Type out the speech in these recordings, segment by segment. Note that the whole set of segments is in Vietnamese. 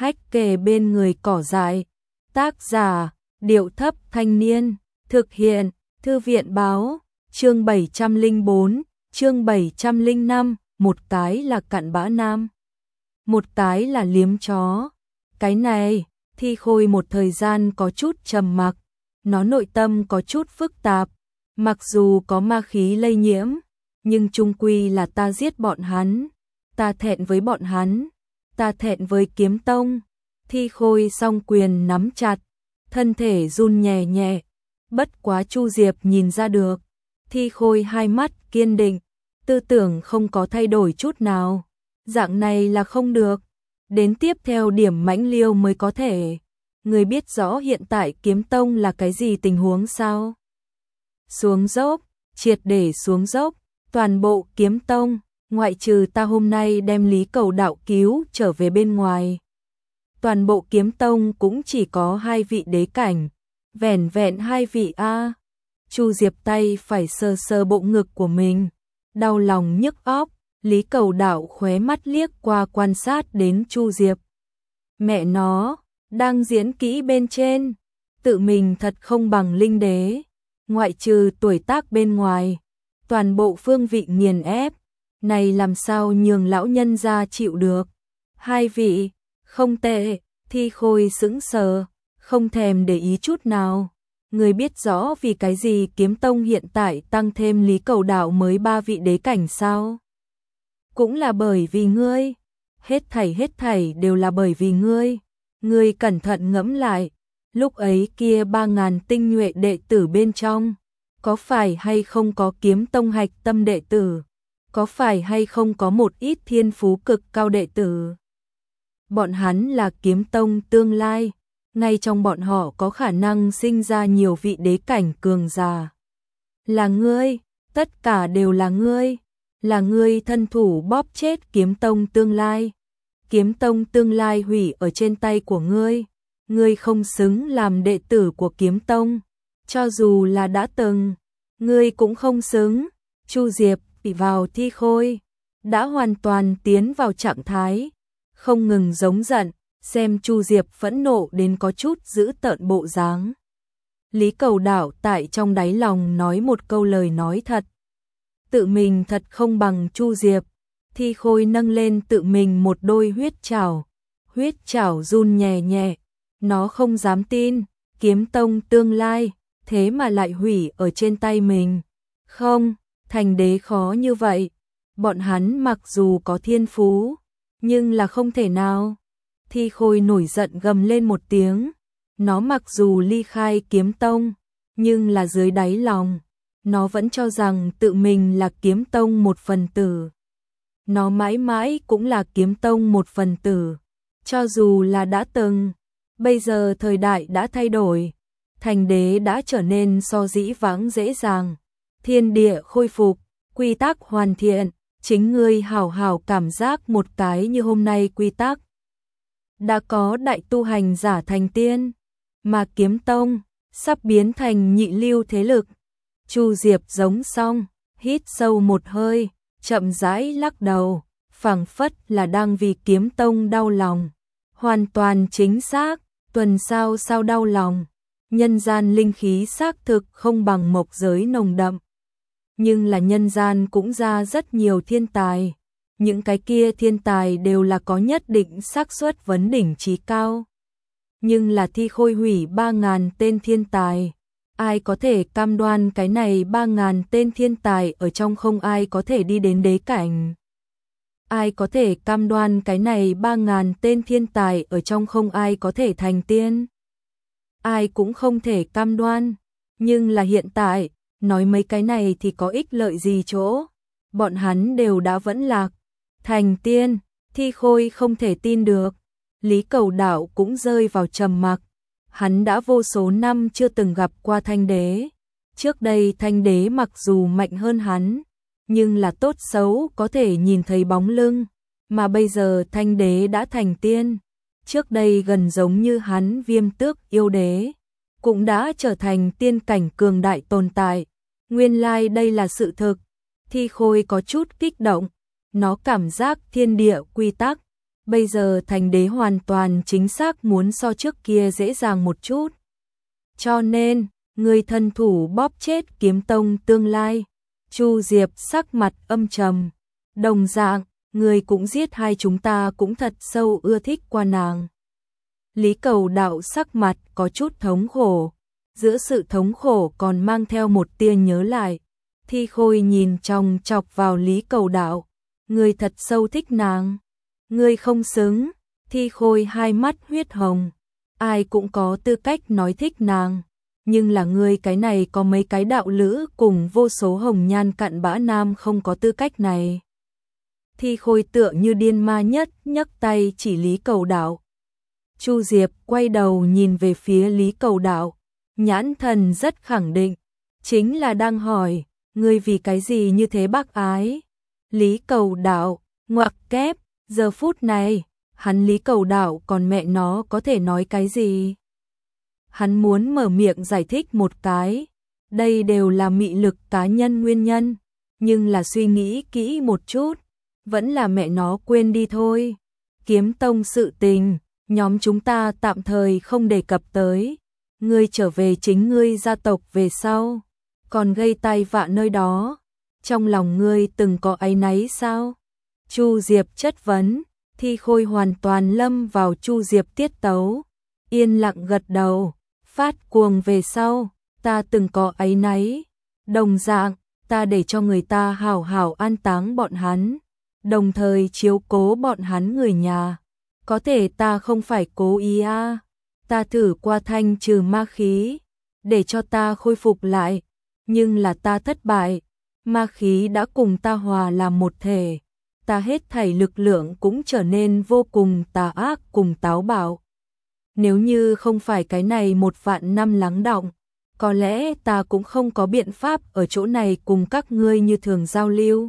hách kề bên người cỏ dại. Tác giả, Điệu Thấp Thanh Niên. Thực hiện, Thư viện Báo. Chương 704, chương 705. Một cái là cặn bã nam, một cái là liếm chó. Cái này, Thi Khôi một thời gian có chút trầm mặc. Nó nội tâm có chút phức tạp. Mặc dù có ma khí lây nhiễm, nhưng chung quy là ta giết bọn hắn. Ta thẹn với bọn hắn. Ta thẹn với Kiếm Tông. Thi Khôi song quyền nắm chặt, thân thể run nhẹ nhẹ. Bất quá Chu Diệp nhìn ra được. Thi Khôi hai mắt kiên định, tư tưởng không có thay đổi chút nào. Dạng này là không được. Đến tiếp theo điểm mãnh liêu mới có thể. Người biết rõ hiện tại Kiếm Tông là cái gì tình huống sao? Xuống dốc, triệt để xuống dốc. Toàn bộ Kiếm Tông, ngoại trừ ta hôm nay đem Lý Cầu Đạo cứu trở về bên ngoài. Toàn bộ Kiếm Tông cũng chỉ có 2 vị đế cảnh. Vẻn vẹn 2 vị a. Chu Diệp tay phải sờ sờ bộ ngực của mình, đau lòng nhức óc. Lý Cầu Đạo khóe mắt liếc qua quan sát đến Chu Diệp. Mẹ nó, đang diễn kỹ bên trên, tự mình thật không bằng linh đế. Ngoại trừ tuổi tác bên ngoài, toàn bộ phương vị nghiền ép, này làm sao nhường lão nhân ra chịu được. 2 vị, không tệ. Thi Khôi sững sờ, không thèm để ý chút nào. Người biết rõ vì cái gì Kiếm Tông hiện tại tăng thêm Lý Cầu Đạo mới 3 vị đế cảnh sao? Cũng là bởi vì ngươi. Hết thảy đều là bởi vì ngươi. Ngươi cẩn thận ngẫm lại, lúc ấy kia 3.000 tinh nhuệ đệ tử bên trong, có phải hay không có Kiếm Tông hạch tâm đệ tử? Có phải hay không có một ít thiên phú cực cao đệ tử? Bọn hắn là Kiếm Tông tương lai, ngay trong bọn họ có khả năng sinh ra nhiều vị đế cảnh cường giả. Là ngươi, tất cả đều là ngươi. Là ngươi thân thủ bóp chết Kiếm Tông tương lai. Kiếm Tông tương lai hủy ở trên tay của ngươi. Ngươi không xứng làm đệ tử của Kiếm Tông. Cho dù là đã từng, ngươi cũng không xứng. Chu Diệp bị vào Thi Khôi, đã hoàn toàn tiến vào trạng thái, không ngừng giống giận, xem Chu Diệp phẫn nộ đến có chút giữ tợn bộ dáng. Lý Cầu Đạo tại trong đáy lòng nói một câu lời nói thật. Tự mình thật không bằng Chu Diệp. Thi Khôi nâng lên tự mình một đôi huyết chảo run nhẹ nhẹ. Nó không dám tin, Kiếm Tông tương lai, thế mà lại hủy ở trên tay mình. Không, thành đế khó như vậy. Bọn hắn mặc dù có thiên phú, nhưng là không thể nào. Thi Khôi nổi giận gầm lên một tiếng. Nó mặc dù ly khai Kiếm Tông, nhưng là dưới đáy lòng, nó vẫn cho rằng tự mình là Kiếm Tông một phần tử. Nó mãi mãi cũng là Kiếm Tông một phần tử. Cho dù là đã từng, bây giờ thời đại đã thay đổi. Thành đế đã trở nên so dĩ vãng dễ dàng. Thiên địa khôi phục, quy tắc hoàn thiện. Chính ngươi hảo hảo cảm giác một cái như hôm nay quy tắc. Đã có đại tu hành giả thành tiên, mà Kiếm Tông sắp biến thành nhị lưu thế lực. Chu Diệp giống xong, hít sâu một hơi, chậm rãi lắc đầu, phảng phất là đang vì Kiếm Tông đau lòng. Hoàn toàn chính xác, tuần sao đau lòng. Nhân gian linh khí xác thực không bằng mộc giới nồng đậm. Nhưng là nhân gian cũng ra rất nhiều thiên tài. Những cái kia thiên tài đều là có nhất định xác suất vấn đỉnh trí cao. Nhưng là Thi Khôi hủy 3.000 tên thiên tài. Ai có thể cam đoan cái này 3.000 tên thiên tài ở trong không ai có thể đi đến đế cảnh? Ai có thể cam đoan cái này 3.000 tên thiên tài ở trong không ai có thể thành tiên? Ai cũng không thể cam đoan. Nhưng là hiện tại, nói mấy cái này thì có ích lợi gì chỗ? Bọn hắn đều đã vẫn lạc, thành tiên. Thi Khôi không thể tin được. Lý Cầu Đạo cũng rơi vào trầm mặc. Hắn đã vô số năm chưa từng gặp qua Thanh Đế. Trước đây Thanh Đế mặc dù mạnh hơn hắn, nhưng là tốt xấu có thể nhìn thấy bóng lưng. Mà bây giờ Thanh Đế đã thành tiên. Trước đây gần giống như hắn Viêm Tước yêu đế, cũng đã trở thành tiên cảnh cường đại tồn tại. Nguyên lai đây là sự thực. Thi Khôi có chút kích động. Nó cảm giác thiên địa quy tắc, Bây giờ thành đế hoàn toàn chính xác muốn so trước kia dễ dàng một chút. Cho nên, người thân thủ bóp chết Kiếm Tông tương lai. Chu Diệp sắc mặt âm trầm. Đồng dạng, người cũng giết hai chúng ta cũng thật sâu ưa thích qua nàng. Lý Cầu Đạo sắc mặt có chút thống khổ. Giữa sự thống khổ còn mang theo một tia nhớ lại. Thi Khôi nhìn chòng chọc vào Lý Cầu Đạo. Người thật sâu thích nàng. Người không xứng. Thi Khôi hai mắt huyết hồng. Ai cũng có tư cách nói thích nàng. Nhưng là ngươi cái này có mấy cái đạo lữ cùng vô số hồng nhan cặn bã nam không có tư cách này. Thi Khôi tựa như điên ma nhất nhấc tay chỉ Lý Cầu Đạo. Chu Diệp quay đầu nhìn về phía Lý Cầu Đạo. Nhãn thần rất khẳng định. Chính là đang hỏi, ngươi vì cái gì như thế bác ái? Lý Cầu Đạo, ngoặc kép, giờ phút này, hắn Lý Cầu Đạo còn mẹ nó có thể nói cái gì? Hắn muốn mở miệng giải thích một cái. Đây đều là mị lực cá nhân nguyên nhân. Nhưng là suy nghĩ kỹ một chút. Vẫn là mẹ nó quên đi thôi. Kiếm Tông sự tình, nhóm chúng ta tạm thời không đề cập tới. Ngươi trở về chính ngươi gia tộc về sau. Còn gây tai vạ nơi đó. Trong lòng ngươi từng có áy náy sao? Chu Diệp chất vấn. Thi Khôi hoàn toàn lâm vào Chu Diệp tiết tấu. Yên lặng gật đầu. Phát cuồng về sau, ta từng có áy náy. Đồng dạng, ta để cho người ta hảo hảo an táng bọn hắn. Đồng thời chiếu cố bọn hắn người nhà. Có thể ta không phải cố ý à. Ta thử qua thanh trừ ma khí. Để cho ta khôi phục lại. Nhưng là ta thất bại. Ma khí đã cùng ta hòa làm một thể. Ta hết thảy lực lượng cũng trở nên vô cùng tà ác cùng táo bạo. Nếu như không phải cái này 1.000 năm lắng đọng, có lẽ ta cũng không có biện pháp ở chỗ này cùng các ngươi như thường giao lưu.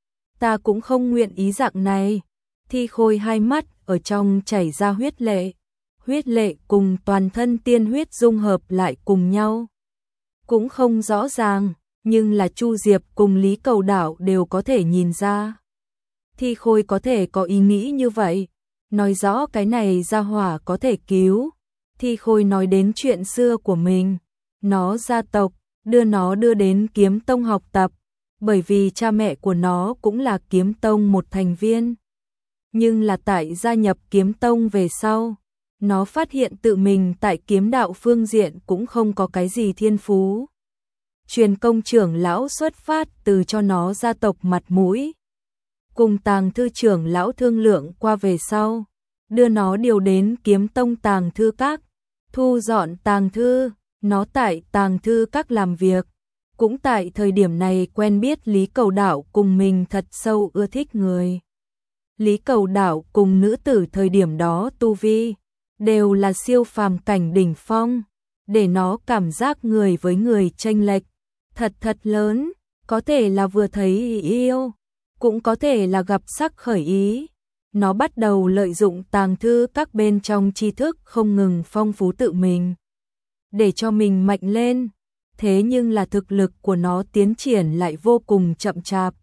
Ta cũng không nguyện ý dạng này. Thi Khôi hai mắt ở trong chảy ra huyết lệ. Huyết lệ cùng toàn thân tiên huyết dung hợp lại cùng nhau. Cũng không rõ ràng, nhưng là Chu Diệp cùng Lý Cầu Đạo đều có thể nhìn ra. Thi Khôi có thể có ý nghĩ như vậy. Nói rõ cái này gia hỏa có thể cứu. Thi Khôi nói đến chuyện xưa của mình. Nó gia tộc, đưa nó đưa đến Kiếm Tông học tập. Bởi vì cha mẹ của nó cũng là Kiếm Tông một thành viên. Nhưng là tại gia nhập Kiếm Tông về sau. Nó phát hiện tự mình tại kiếm đạo phương diện cũng không có cái gì thiên phú. Truyền công trưởng lão xuất phát từ cho nó gia tộc mặt mũi. Cùng Tàng Thư trưởng lão thương lượng qua về sau, đưa nó điều đến Kiếm Tông Tàng Thư Các, thu dọn Tàng Thư, nó tại Tàng Thư Các làm việc. Cũng tại thời điểm này quen biết Lý Cầu Đạo cùng mình thật sâu ưa thích người. Lý Cầu Đạo cùng nữ tử thời điểm đó tu vi, đều là siêu phàm cảnh đỉnh phong, để nó cảm giác người với người chênh lệch, thật lớn, có thể là vừa thấy yêu. Cũng có thể là gặp sắc khởi ý. Nó bắt đầu lợi dụng Tàng Thư Các bên trong tri thức không ngừng phong phú tự mình. Để cho mình mạnh lên. Thế nhưng là thực lực của nó tiến triển lại vô cùng chậm chạp.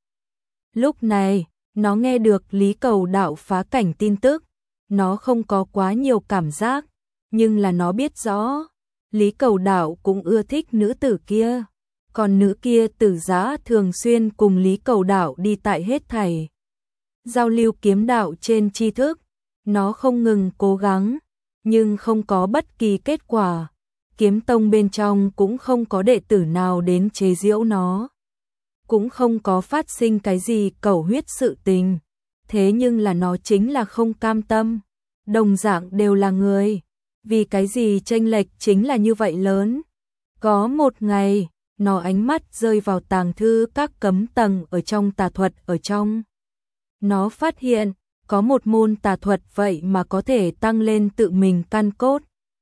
Lúc này, nó nghe được Lý Cầu Đạo phá cảnh tin tức. Nó không có quá nhiều cảm giác. Nhưng là nó biết rõ. Lý Cầu Đạo cũng ưa thích nữ tử kia. Còn nữ kia Tử Giá thường xuyên cùng Lý Cầu Đạo đi tại hết thảy. Giao lưu kiếm đạo trên tri thức. Nó không ngừng cố gắng. Nhưng không có bất kỳ kết quả. Kiếm Tông bên trong cũng không có đệ tử nào đến chế giễu nó. Cũng không có phát sinh cái gì cầu huyết sự tình. Thế nhưng là nó chính là không cam tâm. Đồng dạng đều là người. Vì cái gì chênh lệch chính là như vậy lớn. Có một ngày, nó ánh mắt rơi vào Tàng Thư Các cấm tầng ở trong tà thuật ở trong. Nó phát hiện, có một môn tà thuật vậy mà có thể tăng lên tự mình căn cốt.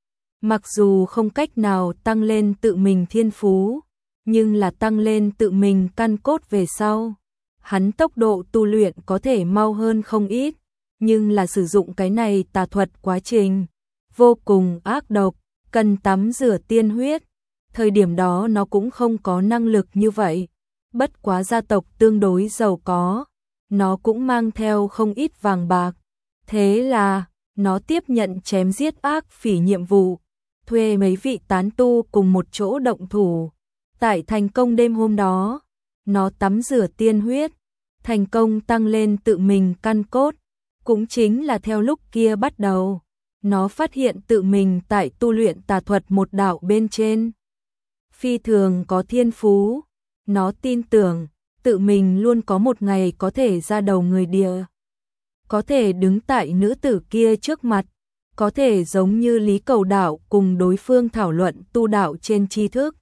Mặc dù không cách nào tăng lên tự mình thiên phú, nhưng là tăng lên tự mình căn cốt về sau. Hắn tốc độ tu luyện có thể mau hơn không ít, nhưng là sử dụng cái này tà thuật quá trình vô cùng ác độc, cần tắm rửa tiên huyết. Thời điểm đó nó cũng không có năng lực như vậy. Bất quá gia tộc tương đối giàu có, nó cũng mang theo không ít vàng bạc. Thế là, nó tiếp nhận chém giết ác phỉ nhiệm vụ, thuê mấy vị tán tu cùng một chỗ động thủ. Tại thành công đêm hôm đó, nó tắm rửa tiên huyết, thành công tăng lên tự mình căn cốt, cũng chính là theo lúc kia bắt đầu. Nó phát hiện tự mình tại tu luyện tà thuật một đạo bên trên. Phi thường có thiên phú, nó tin tưởng, tự mình luôn có một ngày có thể ra đầu người địa. Có thể đứng tại nữ tử kia trước mặt, có thể giống như Lý Cầu Đạo cùng đối phương thảo luận tu đạo trên tri thức.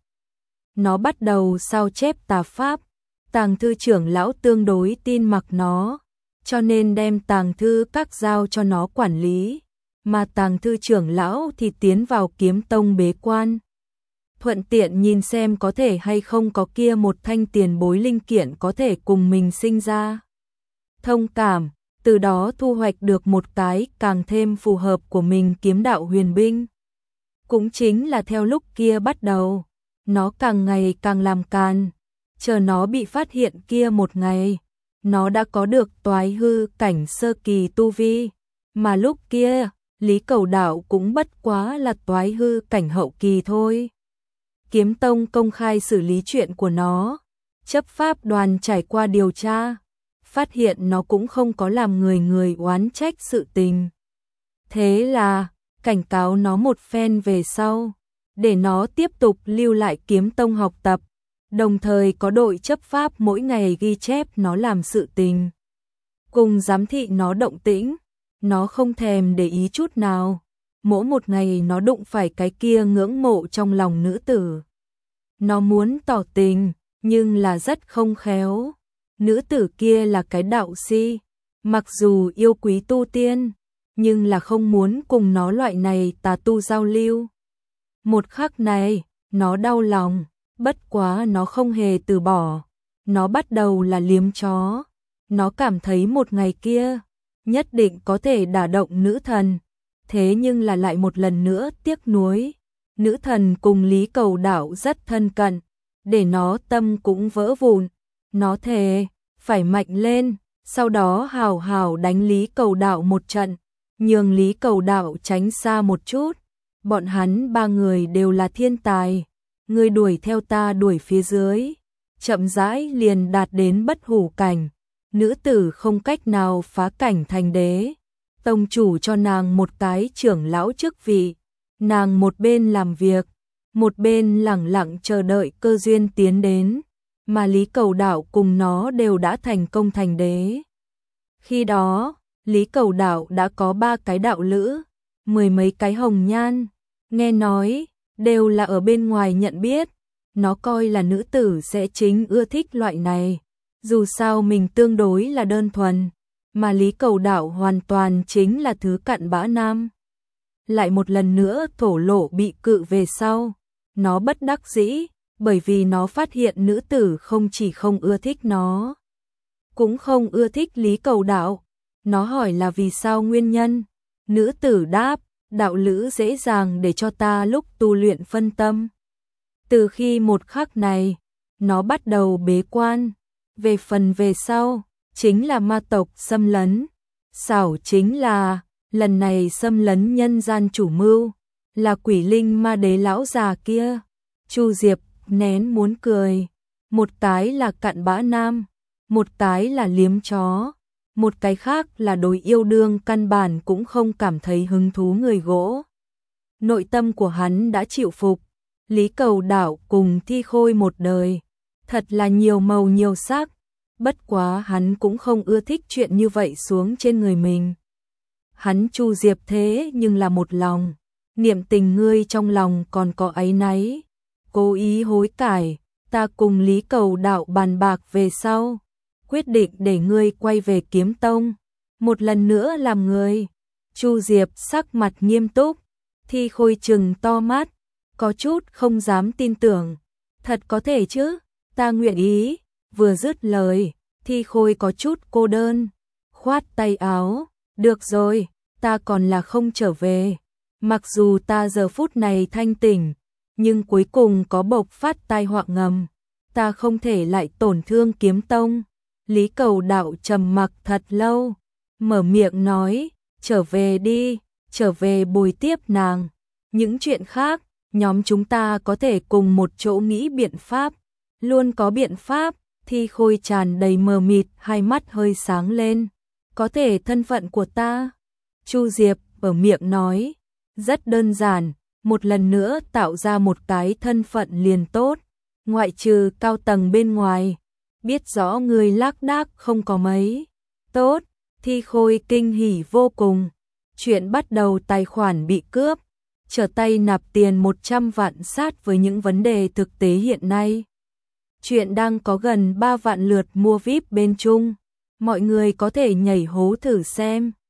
Nó bắt đầu sao chép tà pháp, Tàng thư trưởng lão tương đối tin mặc nó, cho nên đem tàng thư các giao cho nó quản lý, mà tàng thư trưởng lão thì tiến vào kiếm tông bế quan. Thuận tiện nhìn xem có thể hay không có kia một thanh tiền bối linh kiện có thể cùng mình sinh ra thông cảm, từ đó thu hoạch được một cái càng thêm phù hợp của mình kiếm đạo huyền binh. Cũng chính là theo lúc kia bắt đầu, nó càng ngày càng làm càn, chờ nó bị phát hiện kia một ngày, nó đã có được toái hư cảnh sơ kỳ tu vi, mà lúc kia, Lý Cầu Đạo cũng bất quá là toái hư cảnh hậu kỳ thôi. Kiếm tông công khai xử lý chuyện của nó, chấp pháp đoàn trải qua điều tra, phát hiện nó cũng không có làm người oán trách sự tình. Thế là, cảnh cáo nó một phen về sau, để nó tiếp tục lưu lại kiếm tông học tập, đồng thời có đội chấp pháp mỗi ngày ghi chép nó làm sự tình. Cùng giám thị nó động tĩnh, nó không thèm để ý chút nào. Mỗi một ngày nó đụng phải cái kia ngưỡng mộ trong lòng nữ tử. Nó muốn tỏ tình, nhưng là rất không khéo. Nữ tử kia là cái đạo si, mặc dù yêu quý tu tiên, nhưng là không muốn cùng nó loại này tà tu giao lưu. Một khắc này, nó đau lòng, bất quá nó không hề từ bỏ. Nó bắt đầu là liếm chó. Nó cảm thấy một ngày kia, nhất định có thể đả động nữ thần. Thế nhưng là lại một lần nữa tiếc nuối. Nữ thần cùng Lý Cầu Đạo rất thân cận, để nó tâm cũng vỡ vụn. Nó thề, phải mạnh lên, sau đó hào hào đánh Lý Cầu Đạo một trận, nhường Lý Cầu Đạo tránh xa một chút. Bọn hắn ba người đều là thiên tài, người đuổi theo ta đuổi phía dưới, chậm rãi liền đạt đến bất hủ cảnh. Nữ tử không cách nào phá cảnh thành đế. Tông chủ cho nàng một cái trưởng lão chức vị, nàng một bên làm việc, một bên lẳng lặng chờ đợi cơ duyên tiến đến, mà Lý Cầu Đạo cùng nó đều đã thành công thành đế. Khi đó, Lý Cầu Đạo đã có 3 cái đạo lữ, 10 mấy cái hồng nhan, nghe nói, đều là ở bên ngoài nhận biết, nó coi là nữ tử sẽ chính ưa thích loại này, dù sao mình tương đối là đơn thuần. Mà Lý Cầu Đạo hoàn toàn chính là thứ cặn bã nam. Lại một lần nữa thổ lộ bị cự về sau. Nó bất đắc dĩ, bởi vì nó phát hiện nữ tử không chỉ không ưa thích nó, cũng không ưa thích Lý Cầu Đạo. Nó hỏi là vì sao nguyên nhân. Nữ tử đáp, đạo lữ dễ dàng để cho ta lúc tu luyện phân tâm. Từ khi một khắc này, nó bắt đầu bế quan. Về phần về sau, chính là ma tộc xâm lấn. Xảo chính là, lần này xâm lấn nhân gian chủ mưu, là quỷ linh ma đế lão già kia. Chu Diệp nén muốn cười. Một cái là cặn bã nam, một cái là liếm chó, một cái khác là đối yêu đương căn bản cũng không cảm thấy hứng thú người gỗ. Nội tâm của hắn đã chịu phục. Lý Cầu Đạo cùng Thi Khôi một đời, thật là nhiều màu nhiều sắc. Bất quá hắn cũng không ưa thích chuyện như vậy xuống trên người mình. Hắn Chu Diệp thế nhưng là một lòng, niệm tình ngươi trong lòng còn có áy náy, cố ý hối cải. Ta cùng Lý Cầu Đạo bàn bạc về sau, quyết định để ngươi quay về kiếm tông, một lần nữa làm người. Chu Diệp sắc mặt nghiêm túc, Thi Khôi trừng to mắt, có chút không dám tin tưởng. Thật có thể chứ, ta nguyện ý. Vừa dứt lời, Thi Khôi có chút cô đơn, khoát tay áo, được rồi, ta còn là không trở về. Mặc dù ta giờ phút này thanh tỉnh, nhưng cuối cùng có bộc phát tai họa ngầm, ta không thể lại tổn thương kiếm tông. Lý Cầu Đạo trầm mặc thật lâu, mở miệng nói, trở về đi, trở về bồi tiếp nàng. Những chuyện khác, nhóm chúng ta có thể cùng một chỗ nghĩ biện pháp. Luôn có biện pháp, Thi Khôi tràn đầy mờ mịt, hai mắt hơi sáng lên. Có thể thân phận của ta? Chu Diệp ở miệng nói, rất đơn giản, một lần nữa tạo ra một cái thân phận liền tốt, ngoại trừ cao tầng bên ngoài, biết rõ người lác đác không có mấy. Tốt, Thi Khôi kinh hỉ vô cùng. Chuyện bắt đầu tài khoản bị cướp, trở tay nạp tiền 100 vạn sát với những vấn đề thực tế hiện nay. Chuyện đang có gần 3 vạn lượt mua VIP bên Trung, mọi người có thể nhảy hố thử xem.